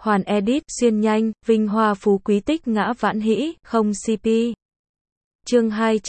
Hoàn edit, xuyên nhanh, vinh hoa phú quý tích ngã vãn hĩ, không CP. Chương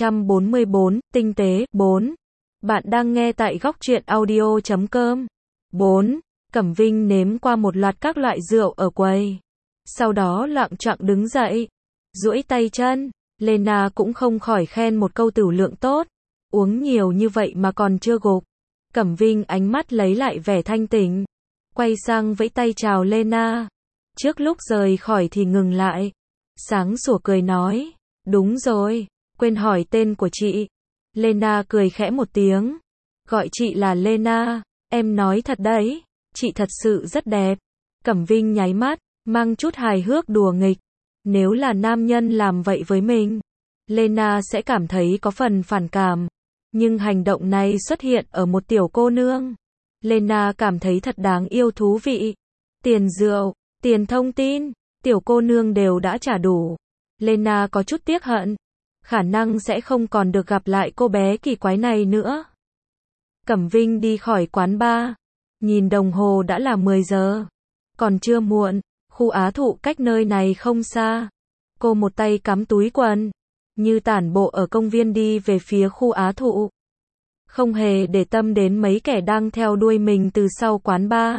244, tinh tế, 4. Bạn đang nghe tại góc truyện audio.com. 4. Cẩm Vinh nếm qua một loạt các loại rượu ở quầy. Sau đó loạng choạng đứng dậy, duỗi tay chân. Lena cũng không khỏi khen một câu tửu lượng tốt. Uống nhiều như vậy mà còn chưa gục. Cẩm Vinh ánh mắt lấy lại vẻ thanh tỉnh. Quay sang vẫy tay chào Lena. Trước lúc rời khỏi thì ngừng lại. Sáng sủa cười nói. Đúng rồi, quên hỏi tên của chị. Lena cười khẽ một tiếng. Gọi chị là Lena, em nói thật đấy, chị thật sự rất đẹp. Cẩm Vinh nháy mắt, mang chút hài hước đùa nghịch. Nếu là nam nhân làm vậy với mình, Lena sẽ cảm thấy có phần phản cảm. Nhưng hành động này xuất hiện ở một tiểu cô nương. Lena cảm thấy thật đáng yêu thú vị. Tiền rượu, tiền thông tin, tiểu cô nương đều đã trả đủ. Lena có chút tiếc hận. Khả năng sẽ không còn được gặp lại cô bé kỳ quái này nữa. Cẩm Vinh đi khỏi quán bar. Nhìn đồng hồ đã là 10 giờ. Còn chưa muộn, khu Á Thụ cách nơi này không xa. Cô một tay cắm túi quần, như tản bộ ở công viên đi về phía khu Á Thụ. Không hề để tâm đến mấy kẻ đang theo đuôi mình từ sau quán bar.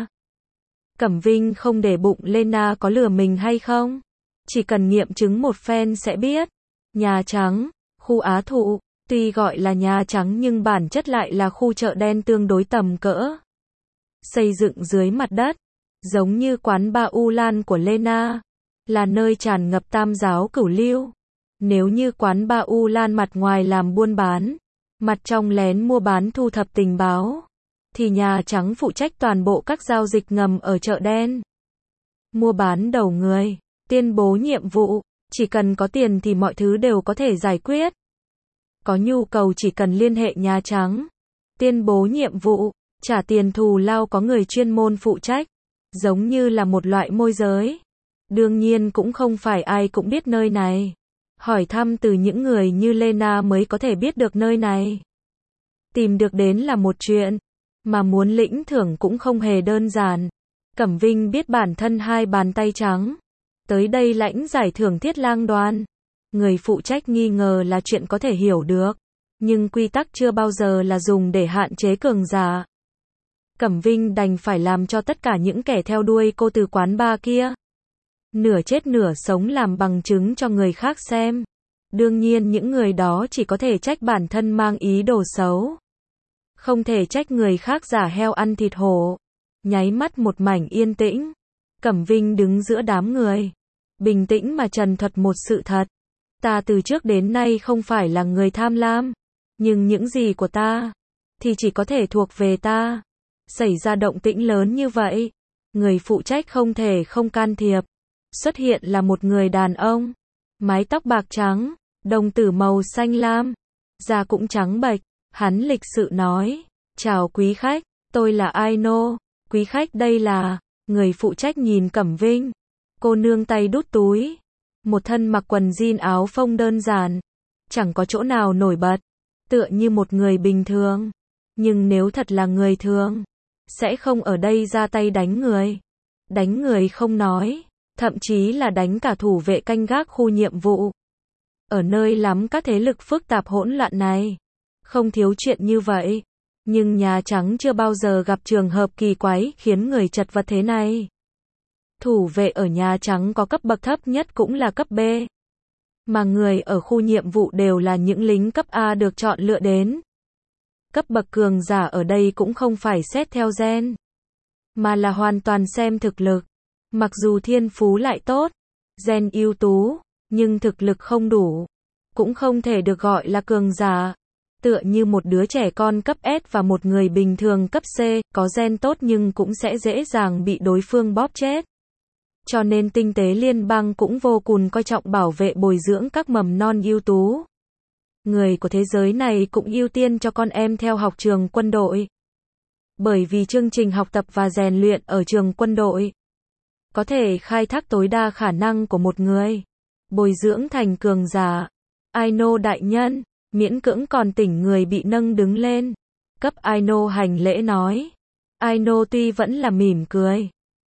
Cẩm Vinh không để bụng Lena có lừa mình hay không. Chỉ cần nghiệm chứng một phen sẽ biết. Nhà Trắng, khu Á Thụ, tuy gọi là Nhà Trắng nhưng bản chất lại là khu chợ đen tương đối tầm cỡ. Xây dựng dưới mặt đất, giống như quán bar U Lan của Lena, là nơi tràn ngập tam giáo cửu lưu. Nếu như quán bar U Lan mặt ngoài làm buôn bán, mặt trong lén mua bán thu thập tình báo, thì Nhà Trắng phụ trách toàn bộ các giao dịch ngầm ở chợ đen. Mua bán đầu người, tuyên bố nhiệm vụ. Chỉ cần có tiền thì mọi thứ đều có thể giải quyết. Có nhu cầu chỉ cần liên hệ Nhà Trắng. Tuyên bố nhiệm vụ, trả tiền thù lao có người chuyên môn phụ trách. Giống như là một loại môi giới. Đương nhiên cũng không phải ai cũng biết nơi này. Hỏi thăm từ những người như Lena mới có thể biết được nơi này. Tìm được đến là một chuyện. Mà muốn lĩnh thưởng cũng không hề đơn giản. Cẩm Vinh biết bản thân hai bàn tay trắng. Tới đây lãnh giải thưởng Thiết Lang Đoàn. Người phụ trách nghi ngờ là chuyện có thể hiểu được. Nhưng quy tắc chưa bao giờ là dùng để hạn chế cường giả. Cẩm Vinh đành phải làm cho tất cả những kẻ theo đuôi cô từ quán bar kia. Nửa chết nửa sống làm bằng chứng cho người khác xem. Đương nhiên những người đó chỉ có thể trách bản thân mang ý đồ xấu. Không thể trách người khác giả heo ăn thịt hổ. Nháy mắt một mảnh yên tĩnh. Cẩm Vinh đứng giữa đám người. Bình tĩnh mà trần thuật một sự thật. Ta từ trước đến nay không phải là người tham lam. Nhưng những gì của ta, thì chỉ có thể thuộc về ta. Xảy ra động tĩnh lớn như vậy. Người phụ trách không thể không can thiệp. Xuất hiện là một người đàn ông. Mái tóc bạc trắng, đồng tử màu xanh lam. Da cũng trắng bệch. Hắn lịch sự nói. Chào quý khách, tôi là Aino. Quý khách đây là... Người phụ trách nhìn Cẩm Vinh. Cô nương tay đút túi. Một thân mặc quần jean áo phông đơn giản. Chẳng có chỗ nào nổi bật. Tựa như một người bình thường. Nhưng nếu thật là người thường, sẽ không ở đây ra tay đánh người. Đánh người không nói. Thậm chí là đánh cả thủ vệ canh gác khu nhiệm vụ. Ở nơi lắm các thế lực phức tạp hỗn loạn này. Không thiếu chuyện như vậy. Nhưng Nhà Trắng chưa bao giờ gặp trường hợp kỳ quái khiến người chật vật thế này. Thủ vệ ở Nhà Trắng có cấp bậc thấp nhất cũng là cấp B. Mà người ở khu nhiệm vụ đều là những lính cấp A được chọn lựa đến. Cấp bậc cường giả ở đây cũng không phải xét theo gen, mà là hoàn toàn xem thực lực. Mặc dù thiên phú lại tốt, gen ưu tú, nhưng thực lực không đủ, cũng không thể được gọi là cường giả. Tựa như một đứa trẻ con cấp S và một người bình thường cấp C, có gen tốt nhưng cũng sẽ dễ dàng bị đối phương bóp chết. Cho nên tinh tế liên bang cũng vô cùng coi trọng bảo vệ bồi dưỡng các mầm non ưu tú. Người của thế giới này cũng ưu tiên cho con em theo học trường quân đội. Bởi vì chương trình học tập và rèn luyện ở trường quân đội có thể khai thác tối đa khả năng của một người, bồi dưỡng thành cường giả. Aino đại nhân, miễn cưỡng còn tỉnh người bị nâng đứng lên. Cấp Aino hành lễ nói. Aino tuy vẫn là mỉm cười,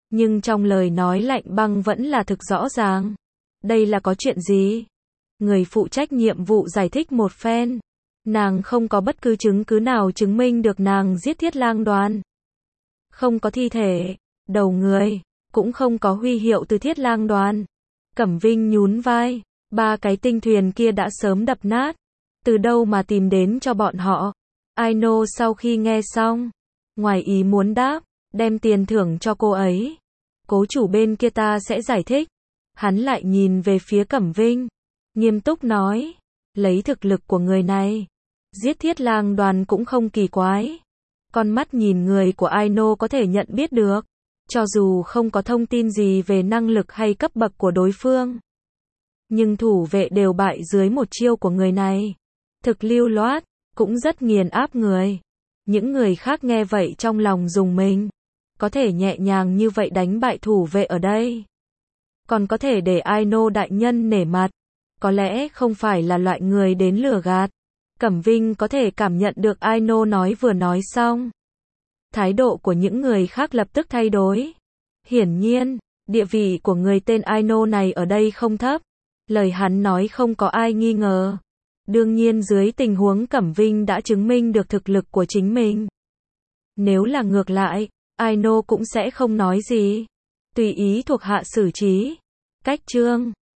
Nhưng trong lời nói lạnh băng vẫn là thực rõ ràng. Đây là có chuyện gì? Người phụ trách nhiệm vụ giải thích một phen. Nàng không có bất cứ chứng cứ nào chứng minh được nàng giết Thiết Lang Đoàn. Không có thi thể, đầu người, cũng không có huy hiệu từ Thiết Lang Đoàn. Cẩm Vinh nhún vai, 3 cái tinh thuyền kia đã sớm đập nát. Từ đâu mà tìm đến cho bọn họ? Aino sau khi nghe xong, ngoài ý muốn đáp, đem tiền thưởng cho cô ấy. Cố chủ bên kia ta sẽ giải thích. Hắn lại nhìn về phía Cẩm Vinh, nghiêm túc nói, lấy thực lực của người này, giết Thiết Lang Đoàn cũng không kỳ quái. Con mắt nhìn người của Aino có thể nhận biết được, cho dù không có thông tin gì về năng lực hay cấp bậc của đối phương. Nhưng thủ vệ đều bại dưới một chiêu của người này. Thực lưu loát, cũng rất nghiền áp người. Những người khác nghe vậy trong lòng rùng mình. Có thể nhẹ nhàng như vậy đánh bại thủ vệ ở đây. Còn có thể để Aino đại nhân nể mặt. Có lẽ không phải là loại người đến lừa gạt. Cẩm Vinh có thể cảm nhận được Aino vừa nói xong. Thái độ của những người khác lập tức thay đổi. Hiển nhiên, địa vị của người tên Aino này ở đây không thấp. Lời hắn nói không có ai nghi ngờ. Đương nhiên dưới tình huống Cẩm Vinh đã chứng minh được thực lực của chính mình. Nếu là ngược lại, Aino cũng sẽ không nói gì. Tùy ý thuộc hạ xử trí. Cách chương